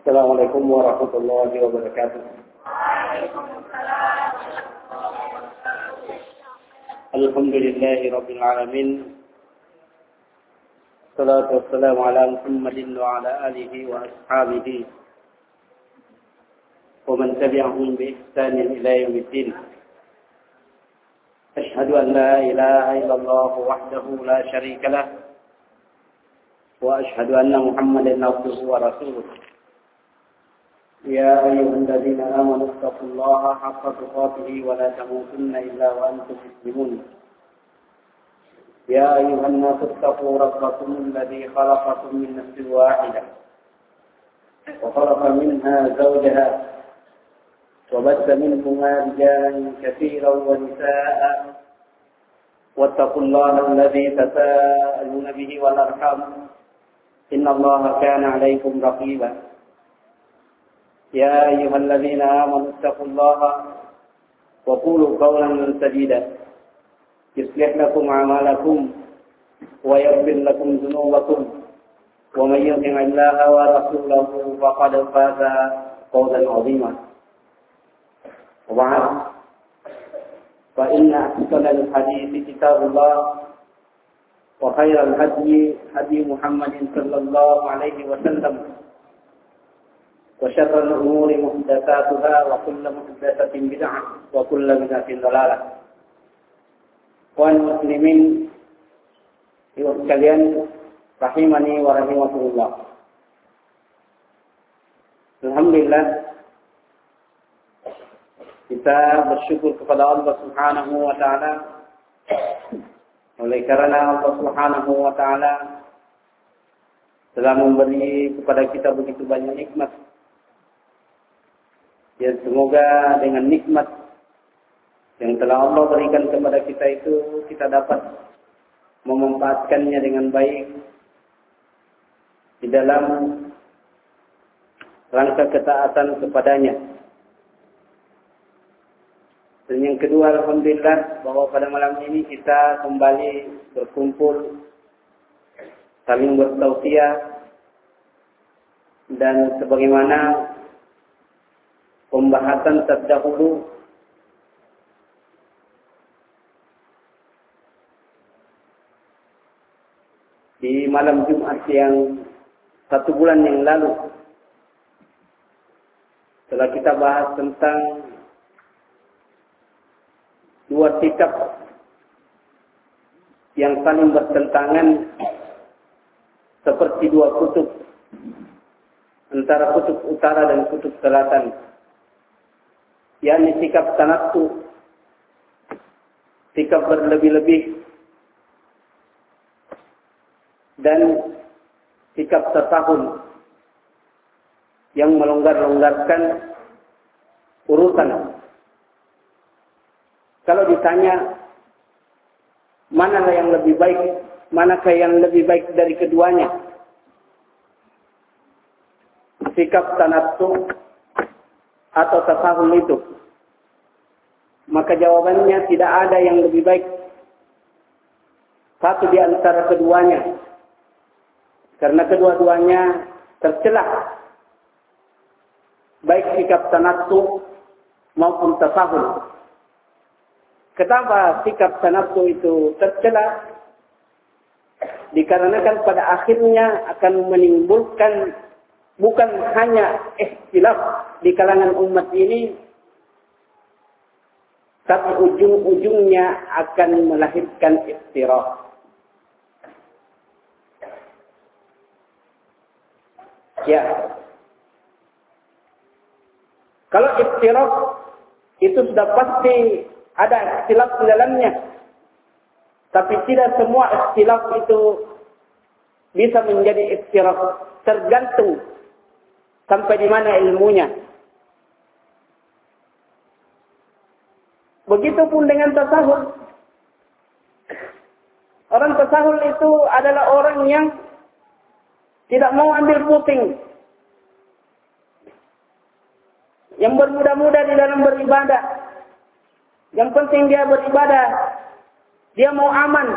Assalamualaikum warahmatullahi wabarakatuh. Alhamdulillahi rabbil alamin. Salatu wassalamu ala Muhammadin wa ala alihi wa ashabihi wa man tabi'ahum bi ihsanin ila yaumiddin. Ashhadu an la ilaha illallah wahdahu la syarika lah wa ashhadu anna Muhammadan abduhu wa rasuluh. يا أيها الذين آمنوا اتقوا الله حق تقاته ولا تموتن إلا وأنتم مسلمون يا أيها الناس اتقوا ربكم الذي خلقكم من نفس واحدة وخلق منها زوجها وبث منهما رجالا كثيرا ونساء واتقوا الله الذي تساءلون به والأرحام إن الله كان عليكم رقيبا يا أيها الذين آمنوا اتقوا الله وقولوا قولا سديدا يصلح لكم أعمالكم ويغفر لكم ذنوبكم ومن يطع الله ورسوله فقد فاز فوزا عظيما وبعد فإن أحسن الحديث كتاب الله وخير الهدي هدي محمد صلى الله عليه وسلم وشر الأمور محدثاتها وكل محدثة بدعة وكل بدعة ضلالة. Kaum muslimin sekalian rahimani wa rahimakumullah. Alhamdulillah kita bersyukur kepada Allah Subhanahu wa taala oleh karena Allah Subhanahu wa taala telah memberi kepada kita begitu banyak nikmat. Ya, semoga dengan nikmat yang telah Allah berikan kepada kita itu kita dapat memanfaatkannya dengan baik di dalam rangka ketaatan kepadanya. Dan yang kedua, alhamdulillah bahwa pada malam ini kita kembali berkumpul saling bertausiah dan sebagaimana pembahasan terdahulu di malam Jumat yang 1 bulan yang lalu setelah kita bahas tentang dua sikap yang saling bertentangan seperti dua kutub antara kutub utara dan kutub selatan, yakni sikap tanattu, sikap berlebih-lebih, dan sikap tasahul yang melonggar-longgarkan urusan. Kalau ditanya manakah yang lebih baik, manakah yang lebih baik dari keduanya, sikap tanattu atau tasahul itu, maka jawabannya tidak ada yang lebih baik. Satu di antara keduanya, karena kedua-duanya tercelah, baik sikap tanattu maupun tasahul. Kenapa sikap tanattu itu tercelah? Dikarenakan pada akhirnya akan menimbulkan bukan hanya ikhtilaf di kalangan umat ini, tapi ujung-ujungnya akan melahirkan iftiraq. Ya. Kalau iftiraq itu sudah pasti ada ikhtilaf di dalamnya. Tapi tidak semua ikhtilaf itu bisa menjadi iftiraq, tergantung sampai di mana ilmunya. Begitupun dengan tasahul. Orang tasahul itu adalah orang yang tidak mau ambil pusing, yang bermudah-mudah di dalam beribadah. Yang penting dia beribadah, dia mau aman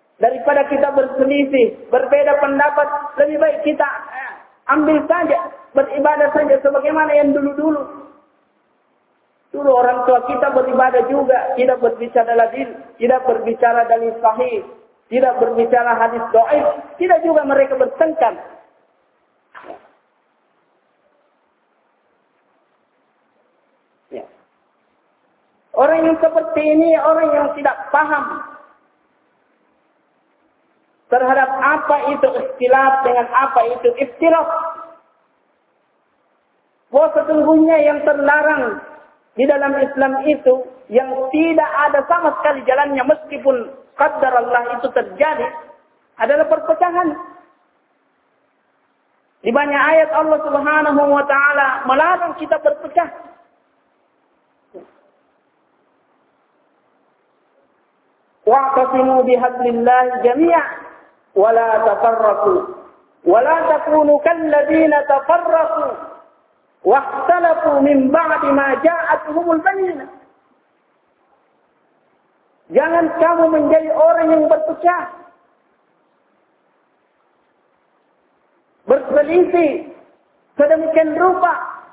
daripada kita berselisih, berbeda pendapat. Lebih baik kita ambil saja beribadah saja sebagaimana yang dulu-dulu. Dulu orang tua kita beribadah juga, tidak berbicara dalil, tidak berbicara dalil sahih, tidak berbicara hadis dhaif, tidak juga mereka bertengkar. Ya. Orang yang seperti ini orang yang tidak paham terhadap apa itu ikhtilaf dengan apa itu ikhtilaf. Bahwa sesungguhnya yang terlarang di dalam Islam itu yang tidak ada sama sekali jalannya meskipun qadar Allah itu terjadi adalah perpecahan. Di banyak ayat Allah Subhanahu wa taala melarang kita berpecah. Wa'tasimu bihablillahi jami'an wa la tafarraqu wa la takunu kalladzina tafarraqu waqtalafu min ba'di ma ja'atuhumul bayyinah. Jangan kamu menjadi orang yang berpecah, berselisih sedemikian rupa.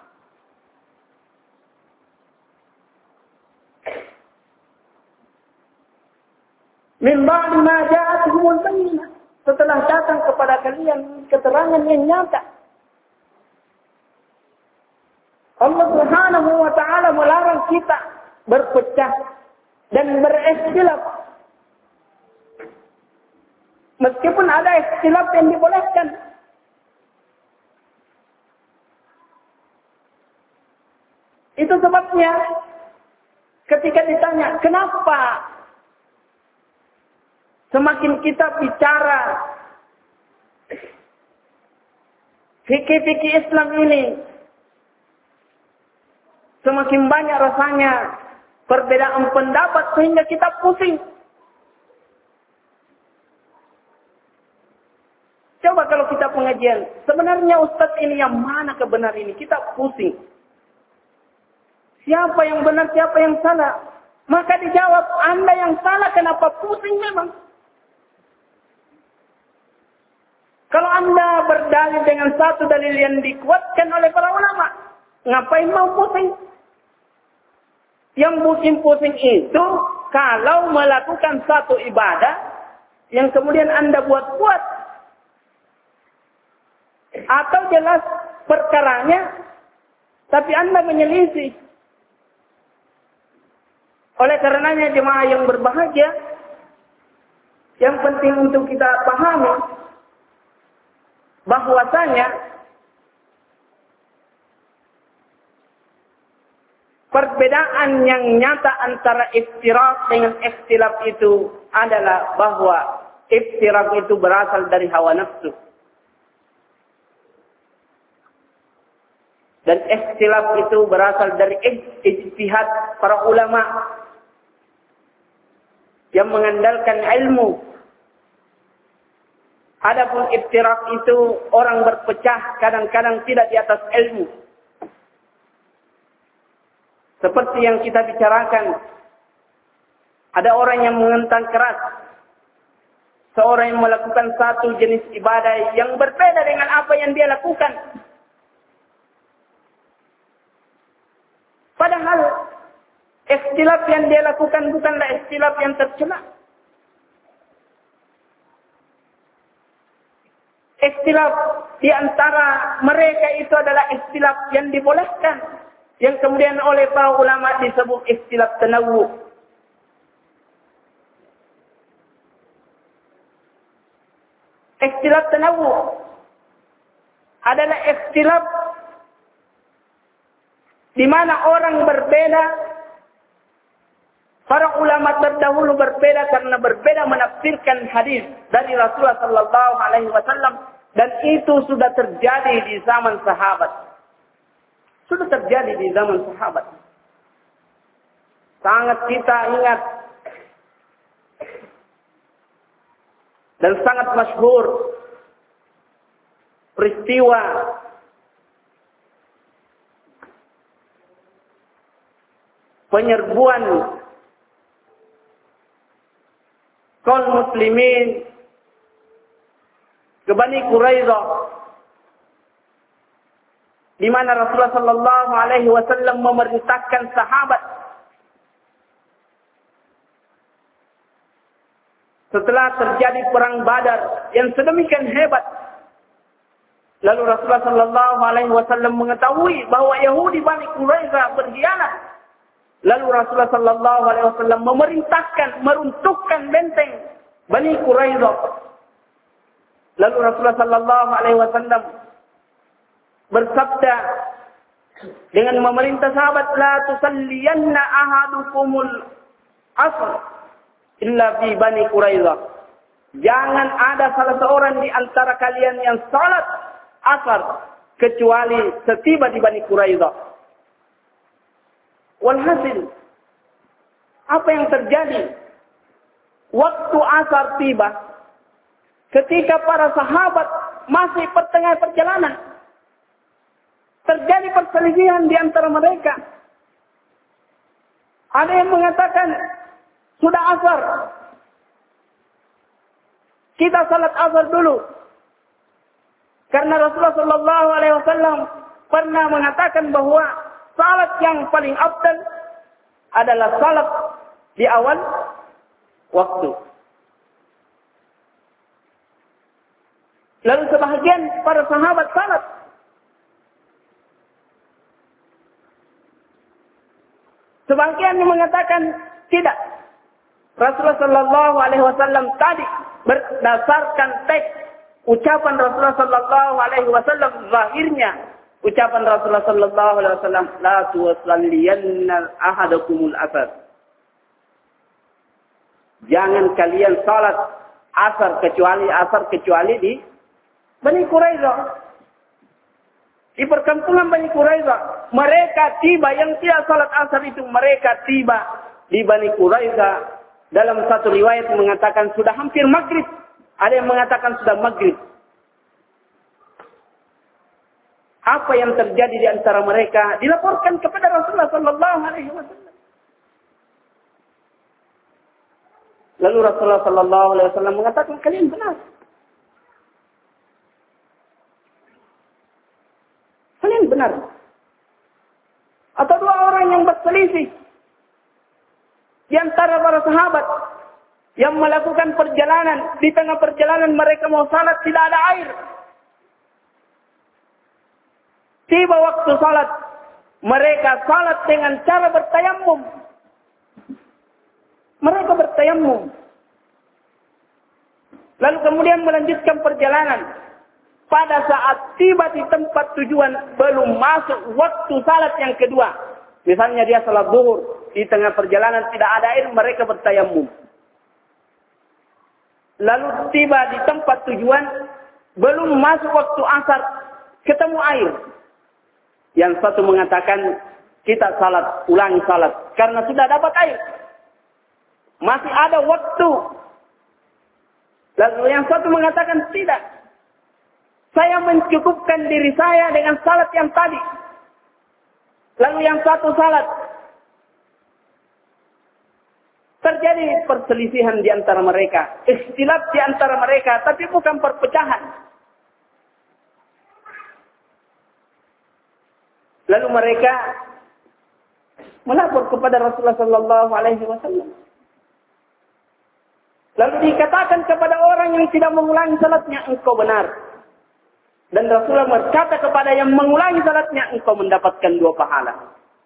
Min ba'di ma ja'atuhumul bayyinah, setelah datang kepada kalian keterangan yang nyata. Allah Subhanahu wa taala melarang kita berpecah dan berikhtilaf. Meskipun ada ikhtilaf yang dibolehkan. Itu sebabnya ketika ditanya, kenapa semakin kita bicara fikih-fikih Islam ini, semakin banyak rasanya perbedaan pendapat sehingga kita pusing. Coba kalau kita pengajian, sebenarnya Ustadz ini yang mana kebenar ini? Kita pusing. Siapa yang benar, siapa yang salah? Maka dijawab, Anda yang salah, kenapa pusing memang? Kalau Anda berdalil dengan satu dalil yang dikuatkan oleh para ulama, ngapain mau pusing? Yang pusing-pusing itu kalau melakukan satu ibadah yang kemudian Anda buat-buat. Atau jelas perkaranya, tapi Anda menyelisih. Oleh karenanya jemaah yang berbahagia, yang penting untuk kita pahami bahwasanya perbedaan yang nyata antara iftirak dengan ikhtilaf itu adalah bahwa iftirak itu berasal dari hawa nafsu. Dan ikhtilaf itu berasal dari ijtihad para ulama yang mengandalkan ilmu. Adapun iftirak itu orang berpecah kadang-kadang tidak di atas ilmu. Seperti yang kita bicarakan, ada orang yang menentang keras. Seorang yang melakukan satu jenis ibadah yang berbeda dengan apa yang dia lakukan. Padahal, ikhtilaf yang dia lakukan bukanlah ikhtilaf yang tercela. Ikhtilaf di antara mereka itu adalah ikhtilaf yang dibolehkan. Yang kemudian oleh para ulama disebut ikhtilaf tanawwu. Ikhtilaf tanawwu adalah ikhtilaf di mana orang berbeda, para ulama terdahulu berbeda karena berbeda menafsirkan hadis dari Rasulullah sallallahu alaihi wasallam, dan itu sudah terjadi di zaman sahabat. Sudah terjadi di zaman sahabat. Sangat kita ingat dan sangat masyhur peristiwa penyerbuan kaum muslimin ke Bani Quraidah di mana Rasulullah sallallahu alaihi wasallam memerintahkan sahabat setelah terjadi perang Badar yang sedemikian hebat. Lalu Rasulullah sallallahu alaihi wasallam mengetahui bahwa Yahudi Bani Quraisyah berkhianat. Lalu Rasulullah sallallahu alaihi wasallam memerintahkan meruntuhkan benteng Bani Quraisyah. Lalu Rasulullah sallallahu alaihi wasallam bersabda dengan memerintah sahabat, la tusalliyanna ahadukumul asr illa fi Bani Quraisyah. Jangan ada salah seorang di antara kalian yang salat asar kecuali setiba di Bani Quraisyah. Walhasil, apa yang terjadi? Waktu asar tiba, ketika para sahabat masih pertengahan perjalanan, terjadi perselisihan di antara mereka. Ada yang mengatakan, sudah asar, kita salat asar dulu. Karena Rasulullah sallallahu alaihi wasallam pernah mengatakan bahwa salat yang paling afdal adalah salat di awal waktu. Lalu sebahagian para sahabat salat. Sebagian yang mengatakan tidak. Rasulullah sallallahu alaihi wasallam tadi berdasarkan teks ucapan Rasulullah sallallahu alaihi wasallam, zahirnya ucapan Rasulullah sallallahu alaihi wasallam, la tusalliyanna ahadakumul asar. Jangan kalian salat asar kecuali di Bani Quraisyah. Di perkampungan Bani Quraisyah, mereka tiba yang tidak salat asar itu, mereka tiba di Bani Quraisyah. Dalam satu riwayat mengatakan sudah hampir maghrib. Ada yang mengatakan sudah maghrib. Apa yang terjadi di antara mereka dilaporkan kepada Rasulullah sallallahu alaihi wasallam. Lalu Rasulullah sallallahu alaihi wasallam mengatakan, kalian benar. Kalian benar. Atau dua orang yang berselisih di antara para sahabat yang melakukan perjalanan, di tengah perjalanan mereka mau salat, tidak ada air. Tiba waktu salat, mereka salat dengan cara bertayamum. Mereka bertayamum. Lalu kemudian melanjutkan perjalanan. Pada saat tiba di tempat tujuan, belum masuk waktu salat yang kedua. Misalnya dia salat zuhur, di tengah perjalanan tidak ada air, mereka bertayamum. Lalu tiba di tempat tujuan, belum masuk waktu asar, ketemu air. Yang satu mengatakan, kita salat, ulangi salat, karena sudah dapat air. Masih ada waktu. Lalu yang satu mengatakan, tidak. Saya mencukupkan diri saya dengan salat yang tadi. Lalu yang satu salat. Terjadi perselisihan di antara mereka. Ikhtilaf di antara mereka. Tapi bukan perpecahan. Lalu mereka melapor kepada Rasulullah sallallahu alaihi wasallam. Lalu dikatakan kepada orang yang tidak mengulangi salatnya, engkau benar. Dan Rasulullah berkata kepada yang mengulangi salatnya, engkau mendapatkan 2 pahala.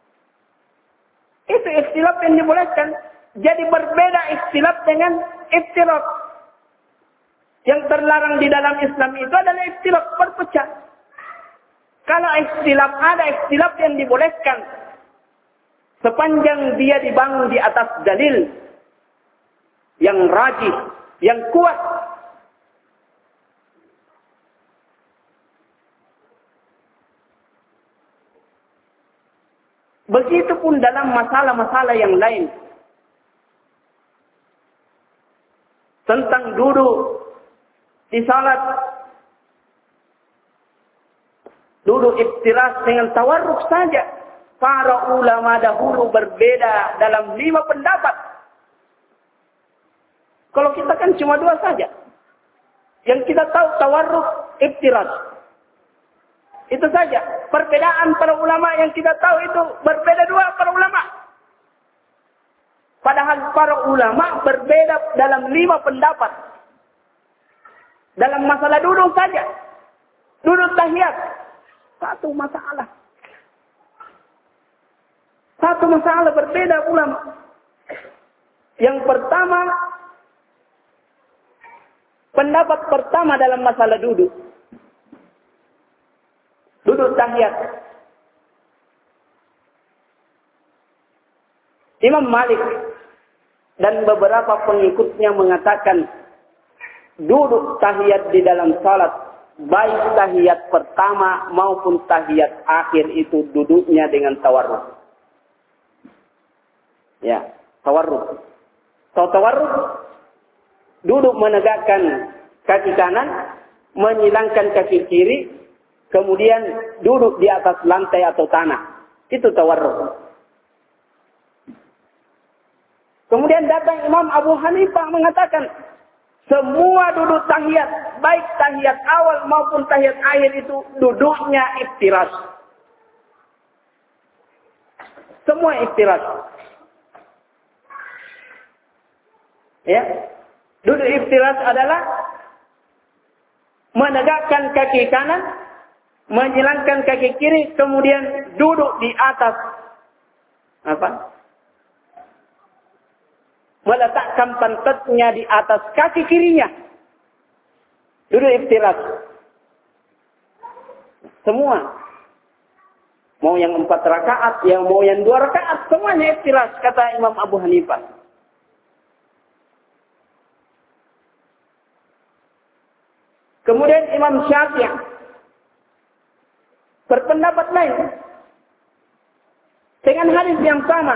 Itu ikhtilaf yang dibolehkan. Jadi berbeda ikhtilaf dengan iftirak. Yang terlarang di dalam Islam itu adalah ikhtilaf berpecah. Kalau ikhtilaf, ada ikhtilaf yang dibolehkan. Sepanjang dia dibangun di atas dalil. Yang rajih, yang kuat. Begitupun dalam masalah-masalah yang lain. Tentang duduk di salat. Duduk iftiras dengan tawarruk saja. Para ulama dahulu berbeda dalam 5 pendapat. Kalau kita kan cuma 2 saja. Yang kita tahu tawarruk iftiras. Itu saja. Perbedaan para ulama yang kita tahu itu berbeda dua para ulama. Padahal para ulama berbeda dalam 5 pendapat. Dalam masalah duduk saja. Duduk tahiyat. Satu masalah. Satu masalah berbeda ulama. Yang pertama, pendapat pertama dalam masalah duduk. Duduk tahiyat. Imam Malik dan beberapa pengikutnya mengatakan duduk tahiyat di dalam salat, baik tahiyat pertama maupun tahiyat akhir itu duduknya dengan tawarruk. Ya, tawarruk. Tawarruk, duduk menegakkan kaki kanan, menyilangkan kaki kiri, kemudian duduk di atas lantai atau tanah. Itu tawarruk. Kemudian datang Imam Abu Hanifah mengatakan, semua duduk tahiyat, baik tahiyat awal maupun tahiyat akhir itu duduknya iftiras. Semua iftiras. Ya, duduk iftiras adalah menegakkan kaki kanan, menyilangkan kaki kiri, kemudian duduk di atas meletakkan pantatnya di atas kaki kirinya. Duduk iftiras. Semua. Mau yang 4 rakaat, yang mau yang 2 rakaat, semuanya iftiras, kata Imam Abu Hanifah. Kemudian Imam Syafi'i berpendapat lain dengan hadis yang sama.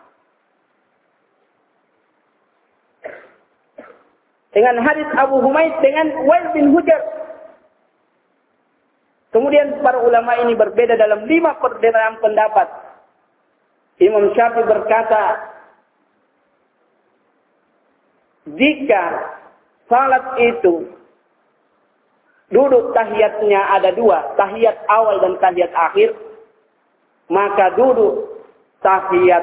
Dengan hadis Abu Humaid dengan Wail bin Hujr. Kemudian para ulama ini berbeda dalam 5 perbedaan pendapat. Imam Syafi'i berkata, jika salat itu duduk tahiyatnya ada 2, tahiyat awal dan tahiyat akhir, maka duduk tahiyat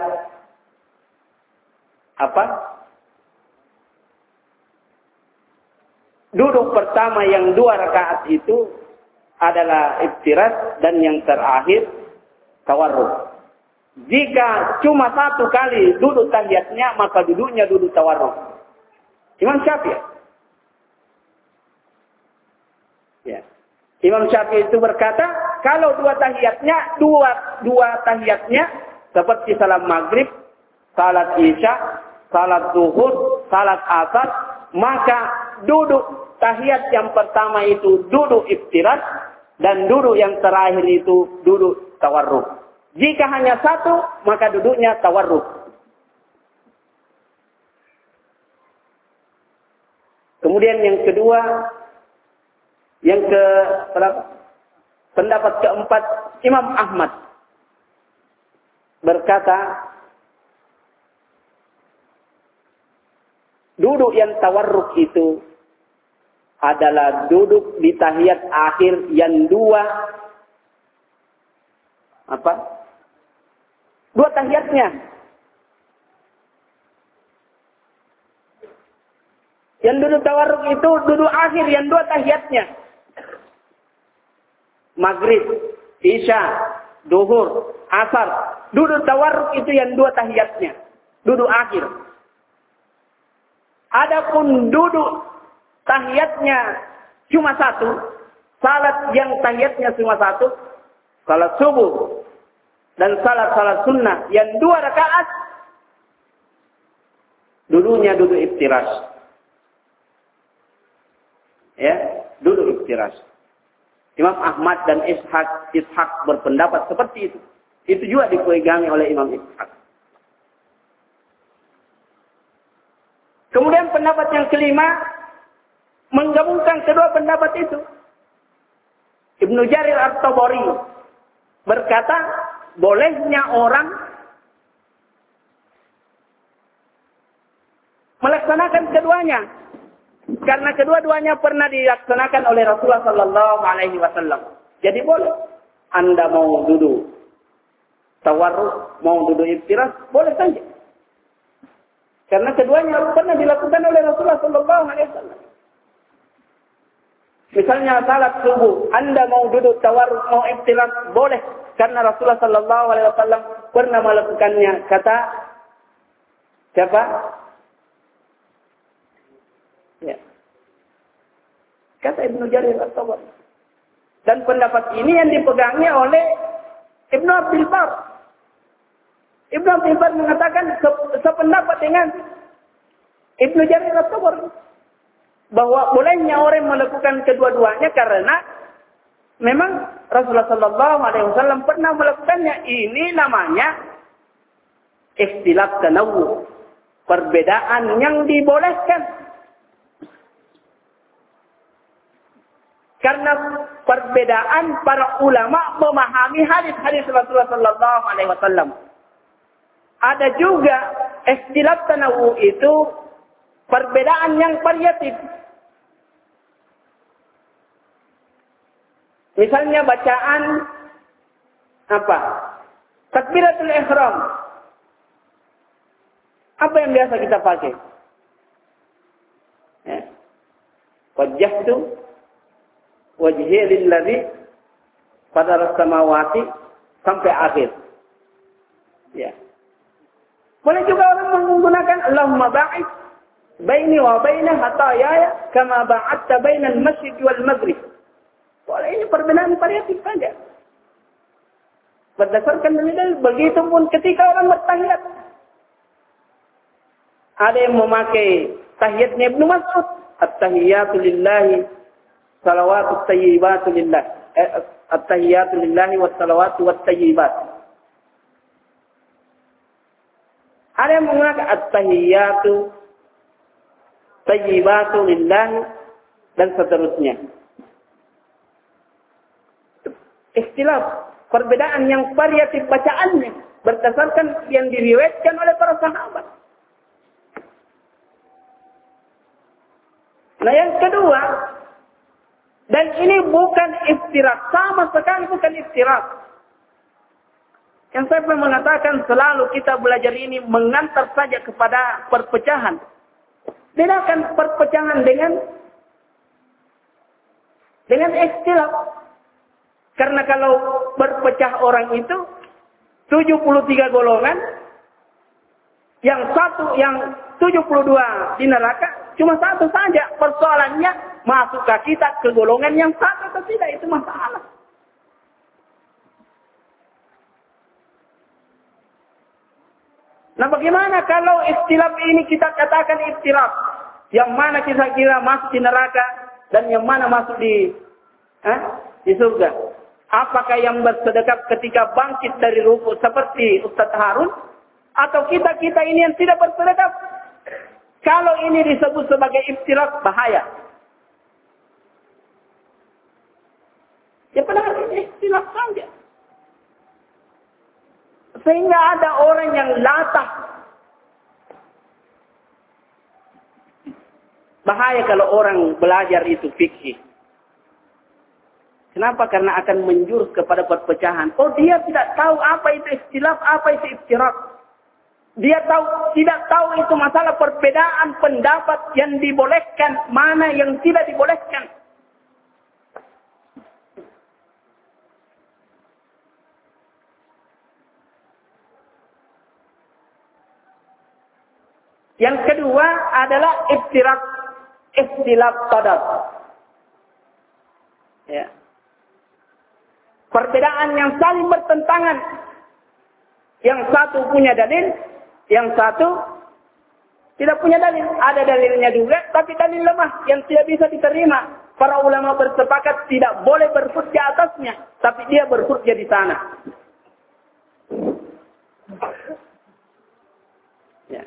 duduk pertama yang 2 rakaat itu adalah iftiras dan yang terakhir tawarruk. Jika cuma 1 kali duduk tahiyatnya, maka duduknya duduk tawarruk. Imam Syafi'i. Ya. Imam Syafi'i itu berkata, kalau 2 tahiyatnya seperti salat maghrib, salat isya, salat zuhur, salat asar, maka duduk tahiyat yang pertama itu duduk iftiras dan duduk yang terakhir itu duduk tawarruk. Jika hanya 1, maka duduknya tawarruk. Kemudian yang kedua, pendapat keempat, Imam Ahmad berkata, duduk yang tawarruk itu adalah duduk di tahiyat akhir yang 2 tahiyatnya. Yang duduk tawarruk itu duduk akhir yang 2 tahiyatnya. Maghrib, isya, duhur, asar. Duduk tawarruk itu yang 2 tahiyatnya. Duduk akhir. Adapun duduk tahiyatnya cuma 1. Salat yang tahiyatnya cuma 1. Salat subuh. Dan salat sunnah yang 2 rakaat. Duduknya duduk iftiras. Ya, duduk iftiras. Imam Ahmad dan Ishaq berpendapat seperti itu. Itu juga dipegangi oleh Imam Ishaq. Kemudian pendapat yang kelima menggabungkan kedua pendapat itu. Ibnu Jarir At-Tabari berkata, bolehnya orang melaksanakan keduanya. Karena kedua-duanya pernah dilaksanakan oleh Rasulullah sallallahu alaihi wasallam. Jadi boleh. Anda mau duduk tawarruk, mau duduk iftiras, boleh saja. Karena keduanya pernah dilakukan oleh Rasulullah Sallallahu Alaihi Wasallam. Misalnya salat subuh, Anda mau duduk tawarruk, mau iftiras, boleh. Karena Rasulullah Sallallahu Alaihi Wasallam pernah melakukannya. Kata siapa? Ya. Kata Ibnu Jarir At-Tabari. Dan pendapat ini yang dipegangnya oleh Ibnu Abdul Bar. Ibnu Abdul Bar mengatakan sependapat dengan Ibnu Jarir At-Tabari bahwa bolehnya orang melakukan kedua-duanya karena memang Rasulullah Sallallahu Alaihi Wasallam pernah melakukannya. Ini namanya ikhtilaf tanawwu, perbedaan yang dibolehkan. Karena perbedaan para ulama memahami hadis-hadis Rasulullah Sallallahu Alaihi Wasallam. Ada juga ikhtilaf tanawwu itu perbedaan yang variatif. Misalnya bacaan apa? Takbiratul ihram. Apa yang biasa kita pakai? Ya. Wajjahtu wajhi lilladzi fadaras samawati sampai akhir. Ya. Boleh juga orang menggunakan Allahumma ba'id baini wa baina hatayaya kama ba'adta bainal masjid wal maghrib. Boleh, ini perbedaan variatif saja. Berdasarkan dalil, begitu pun ketika orang bertahiyat. Ada yang memakai tahiyatnya Ibnu Mas'ud, at-tahiyatu lillahi salawatu tayyibatu lillah. At-tahiyatu lillahi was salawatu wat tayyibat. Ada yang mengatakan at-tahiyatu tayyibatu lillahi dan seterusnya. Ikhtilaf, perbedaan yang variatif bacaannya berdasarkan yang diriwayatkan oleh para sahabat. Nah yang kedua, dan ini bukan iftirak, sama sekali bukan iftirak. Yang saya mengatakan selalu kita belajar ini mengantar saja kepada perpecahan. Bedakan perpecahan dengan ikhtilaf. Karena kalau berpecah orang itu 73 golongan, yang 72 di neraka, cuma satu saja. Persoalannya masukkah kita ke golongan yang satu atau tidak, itu masalah. Nah bagaimana kalau ikhtilaf ini kita katakan ikhtilaf? Yang mana kita kira masuk di neraka dan yang mana masuk di surga? Apakah yang bersedekap ketika bangkit dari ruku seperti Ustaz Harun? Atau kita ini yang tidak bersedekap? Kalau ini disebut sebagai ikhtilaf, bahaya. Ya padahal ini ikhtilaf saja. Sehingga ada orang yang latah. Bahaya kalau orang belajar itu fikih. Kenapa? Karena akan menjurus kepada perpecahan. Oh, dia tidak tahu apa itu ikhtilaf, apa itu iftirak. Dia tidak tahu itu masalah perbedaan pendapat yang dibolehkan, mana yang tidak dibolehkan. Yang kedua adalah ikhtilaf qadar. Ya. Perbedaan yang saling bertentangan. Yang satu punya dalil, yang satu tidak punya dalil. Ada dalilnya juga, tapi dalil lemah yang tidak bisa diterima. Para ulama bersepakat tidak boleh berhujjah atasnya, tapi dia berhujjah di sana. Ya.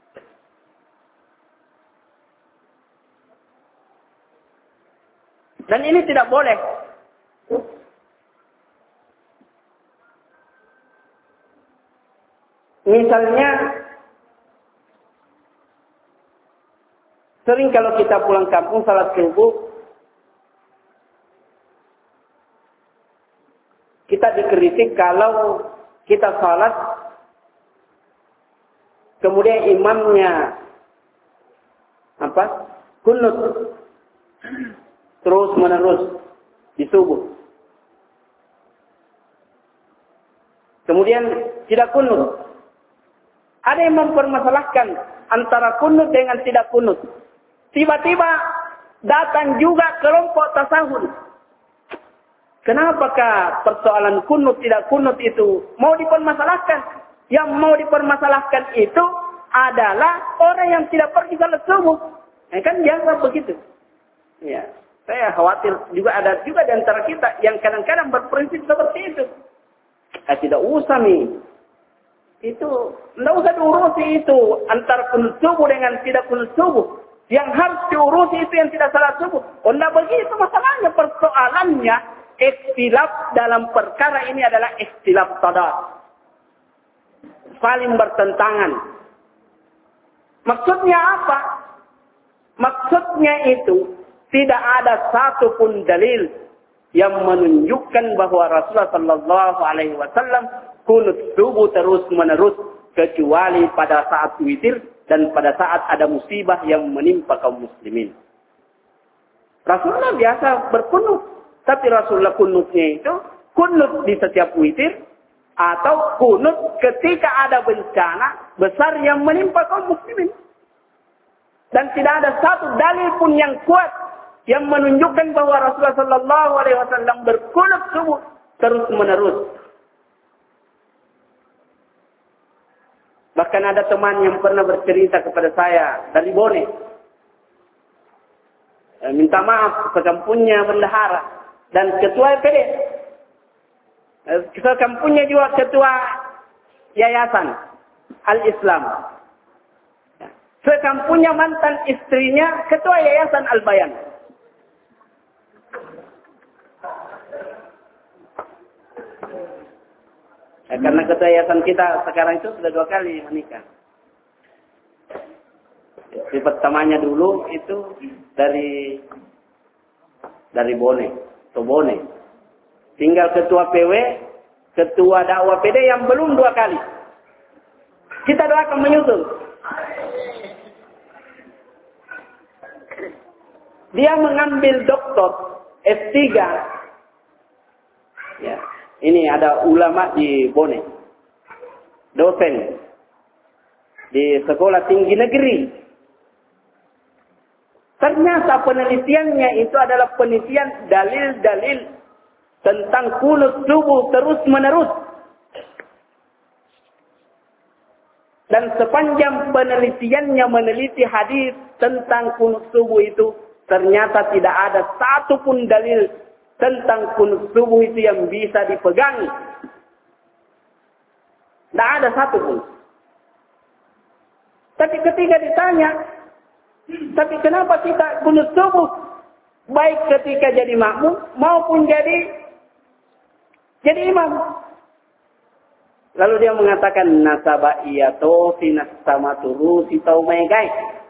Dan ini tidak boleh. Misalnya, sering kalau kita pulang kampung salat subuh, kita kita dikritik kalau kita salat, kemudian imamnya kunut terus menerus di subuh. Kemudian tidak kunut. Ada yang mempermasalahkan antara kunut dengan tidak kunut. Tiba-tiba datang juga kelompok tasawuf. Kenapakah persoalan kunut tidak kunut itu mau dipermasalahkan? Yang mau dipermasalahkan itu adalah orang yang tidak pergi salat subuh. Kan biasa begitu. Ya, saya khawatir juga ada juga di antara kita yang kadang-kadang berprinsip seperti itu. Tidak usah nih. Itu tidak usah diurusi itu antara kunut subuh dengan tidak kunut subuh. Yang harus diurusi itu yang tidak salat subuh. Oh, tidak begitu masalahnya. Persoalannya ikhtilaf dalam perkara ini adalah ikhtilaf tadad. Saling bertentangan. Maksudnya apa? Maksudnya itu tidak ada satupun dalil yang menunjukkan bahwa Rasulullah Sallallahu Alaihi Wasallam kunut subuh terus menerus kecuali pada saat witir dan pada saat ada musibah yang menimpa kaum muslimin. Rasulullah biasa berkunut, tapi Rasulullah kunutnya itu kunut di setiap witir atau kunut ketika ada bencana besar yang menimpa kaum muslimin. Dan tidak ada satu dalil pun yang kuat yang menunjukkan bahwa Rasulullah Sallallahu Alaihi Wasallam berkunut subuh terus menerus. Bahkan ada teman yang pernah bercerita kepada saya dari Bone. Minta maaf sekampungnya bendahara dan ketua PD. Sekampungnya juga ketua Yayasan Al-Islam. Sekampungnya mantan istrinya ketua Yayasan Al-Bayan. Karena ketua yayasan kita sekarang itu sudah 2 kali menikah. Yang pertamanya dulu itu dari Bone, Tobone. Tinggal ketua PW, ketua dakwah PD yang belum 2 kali. Kita doakan menyusul. Dia mengambil doktor S3. Ya. Ini ada ulama di Bone. Dosen. Di sekolah tinggi negeri. Ternyata penelitiannya itu adalah penelitian dalil-dalil tentang kunut subuh terus menerus. Dan sepanjang penelitiannya meneliti hadis tentang kunut subuh itu, ternyata tidak ada satupun dalil tentang kunut subuh itu yang bisa dipegangi. Tidak ada satupun. Tapi ketika ditanya, tapi kenapa kita kunut subuh? Baik ketika jadi makmum maupun jadi imam. Lalu dia mengatakan nasaba iyato finas sama turu sitau megai.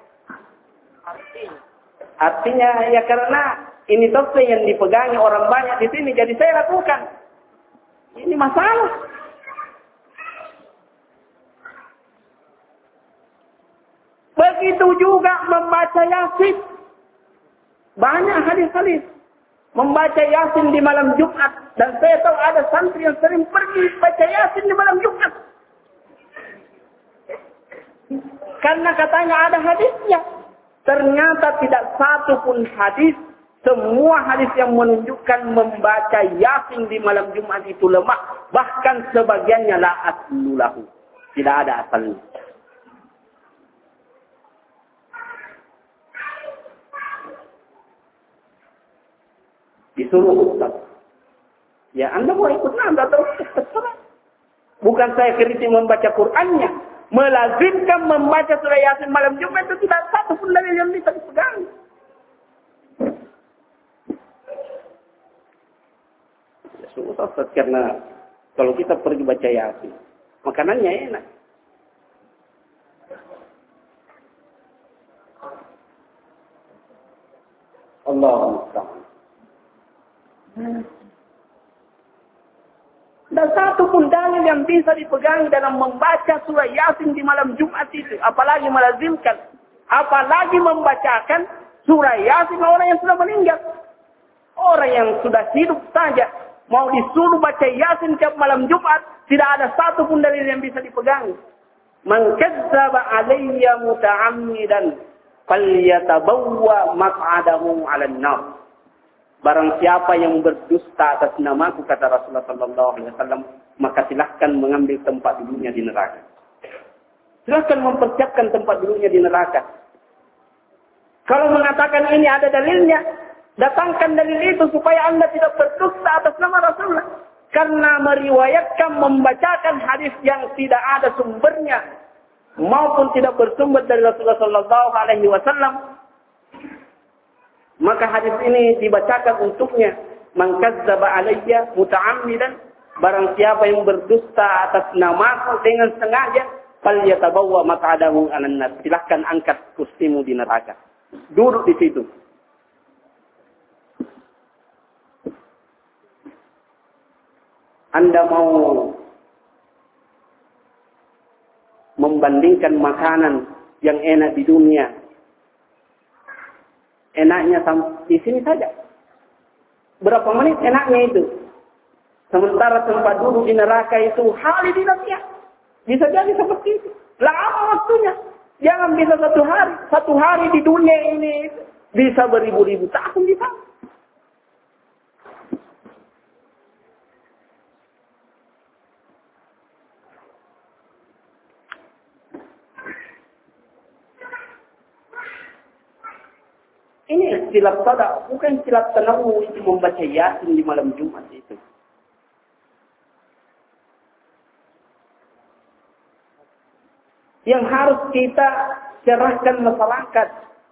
Artinya ya karena ini doktrin yang dipegangi orang banyak di sini, jadi saya lakukan. Ini masalah. Begitu juga membaca Yasin. Banyak hadis-hadis. Membaca Yasin di malam Jumat. Dan saya tahu ada santri yang sering pergi baca Yasin di malam Jumat. Karena katanya ada hadisnya. Ternyata tidak satu pun hadis. Semua hadis yang menunjukkan membaca Yasin di malam Jumat itu lemah. Bahkan sebagiannya la aslulahu. Tidak ada asalnya. Disuruh Ustaz. Ya Anda mau ikut Anda atau terserah. Bukan saya kritik membaca Qur'annya. Melazimkan membaca surah Yasin malam Jumat itu tidak satu pun dalil yang bisa dipegang. Susah karena kalau kita pergi baca Yasin, makanannya enak. Allahu Akbar. Dan satu pun dalil yang bisa dipegang dalam membaca surah Yasin di malam Jumat itu. Apalagi melazimkan. Apalagi membacakan surah Yasin orang yang sudah meninggal. Orang yang sudah hidup saja. Mau disuruh baca Yasin tiap malam Jumat. Tidak ada satu pun dalil yang bisa dipegang. Man kadzdzaba alayya muta'ammidan falyatabawwa maq'adahu 'alan nar. Barang siapa yang berdusta atas namaku, kata Rasulullah sallallahu alaihi wasallam, maka silahkan mengambil tempat duduknya di neraka. Silahkan mempersiapkan tempat duduknya di neraka. Kalau mengatakan ini ada dalilnya, datangkan dalil itu supaya Anda tidak berdusta atas nama Rasulullah. Karena meriwayatkan, membacakan hadis yang tidak ada sumbernya maupun tidak bersumber dari Rasulullah sallallahu alaihi wasallam, maka hadis ini dibacakan untuknya. Man kadzdzaba alayya muta'ammidan, barang siapa yang berdusta atas namaku dengan sengaja, falyatabawwa maq'adahu 'alan nar. Silahkan angkat kursimu di neraka. Duduk di situ. Anda mau membandingkan makanan yang enak di dunia, enaknya di sini saja. Berapa menit enaknya itu. Sementara tempat duduk di neraka itu halidinatnya. Bisa jadi seperti itu. Lama waktunya. Jangan bisa satu hari. Satu hari di dunia ini bisa beribu-ribu tahun di sana. Ini istilah sada, bukan istilah tanawu itu membaca Yasin di malam Jumat itu. Yang harus kita cerahkan masyarakat.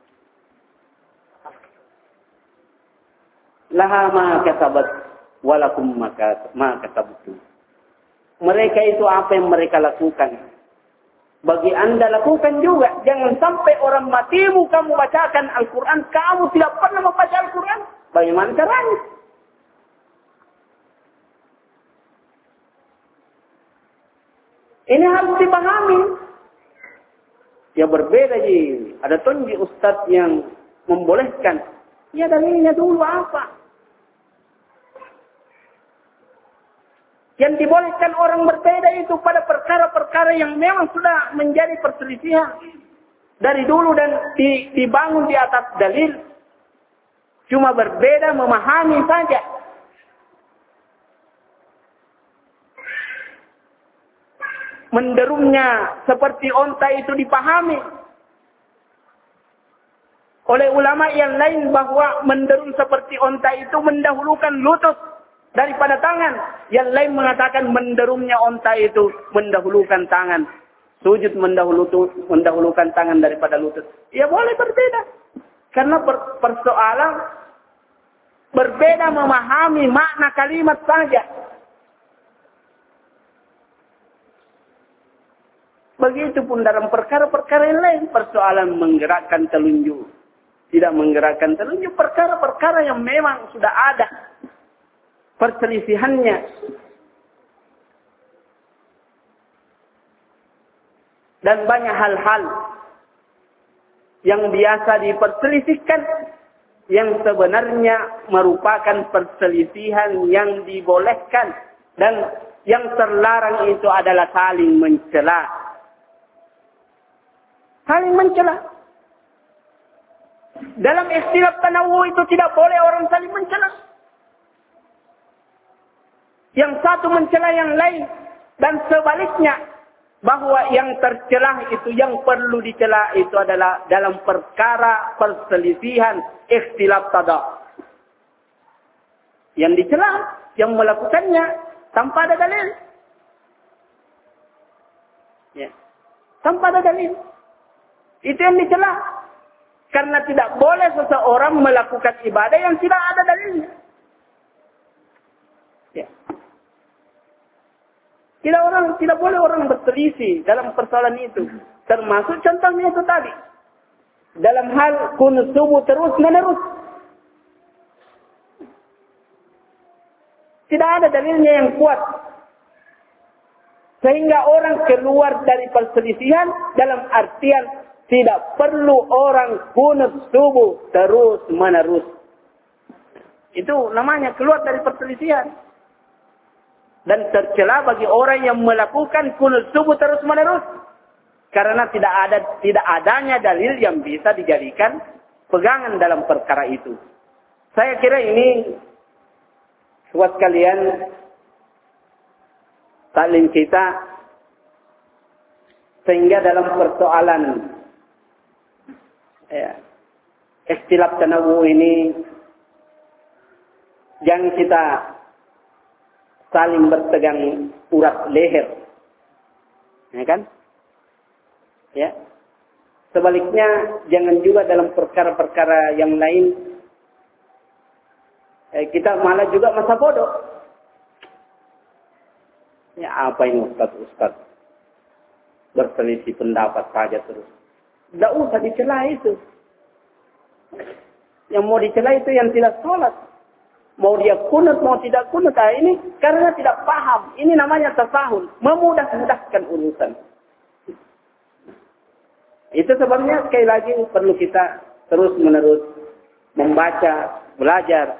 Laha ma kasabat walakum ma kasabtum. Mereka itu apa yang mereka lakukan. Bagi Anda lakukan juga. Jangan sampai orang matimu kamu bacakan Al-Quran. Kamu tidak pernah membaca Al-Quran. Bagaimana caranya? Ini harus dipahami. Ya berbeda ji. Ada tonji ustaz yang membolehkan. Ya dalilnya dulu apa? Yang dibolehkan orang berbeda itu pada perkara-perkara yang memang sudah menjadi perselisihan. Dari dulu dan dibangun di atas dalil. Cuma berbeda memahami saja. Menderumnya seperti onta itu dipahami. Oleh ulama yang lain bahwa menderum seperti onta itu mendahulukan lutut daripada tangan. Yang lain mengatakan menderumnya onta itu mendahulukan tangan. Sujud mendahulukan tangan daripada lutut. Ya boleh berbeda. Karena persoalan berbeda memahami makna kalimat saja. Begitupun dalam perkara-perkara yang lain. Persoalan menggerakkan telunjuk. Tidak menggerakkan telunjuk. Perkara-perkara yang memang sudah ada perselisihannya. Dan banyak hal-hal yang biasa diperselisihkan yang sebenarnya merupakan perselisihan yang dibolehkan dan yang terlarang itu adalah saling mencela. Saling mencela. Dalam ikhtilaf tanawu itu tidak boleh orang saling mencela. Yang satu mencela yang lain. Dan sebaliknya. Bahwa yang tercelah itu, yang perlu dicela itu adalah dalam perkara perselisihan ikhtilaf tada. Yang dicela, yang melakukannya tanpa ada dalil. Ya. Tanpa ada dalil. Itu yang dicela. Karena tidak boleh seseorang melakukan ibadah yang tidak ada dalilnya. Ya. Tidak boleh orang berselisih dalam persoalan itu. Termasuk contohnya itu tadi. Dalam hal kunut subuh terus menerus. Tidak ada dalilnya yang kuat. Sehingga orang keluar dari perselisihan dalam artian tidak perlu orang kunut subuh terus menerus. Itu namanya keluar dari perselisihan. Dan tercela bagi orang yang melakukan kunut subuh terus menerus. Karena tidak adanya dalil yang bisa dijadikan pegangan dalam perkara itu. Saya kira ini buat kalian taklim kita, sehingga dalam persoalan ikhtilaf tanawu ini jangan kita saling bertegang urat leher, ya kan? Ya. Sebaliknya jangan juga dalam perkara-perkara yang lain kita malah juga masa bodoh. Ya apa ini Ustaz berselisih pendapat saja terus. Tidak usah dicela itu. Yang mau dicela itu yang tidak sholat. Mau dia kunut, mau tidak kunut. Ini karena tidak paham. Ini namanya tasahul. Memudah-mudahkan urusan. Itu sebabnya sekali lagi perlu kita terus menerus membaca, belajar.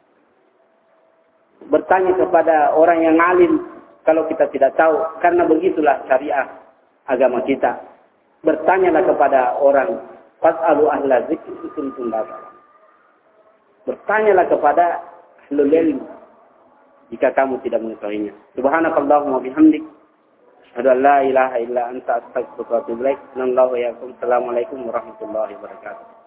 Bertanya kepada orang yang alim. Kalau kita tidak tahu, karena begitulah syariah agama kita. Bertanyalah kepada orang, fas'alu ahla dzikri in kuntum la ta'lamun. Bertanyalah kepada ahlul ilm jika kamu tidak mengetahuinya. Subhanakallahumma bihamdik, asyhadu an la ilaha illa anta, astaghfiruka wa atubu ilaik. Assalamualaikum warahmatullahi wabarakatuh.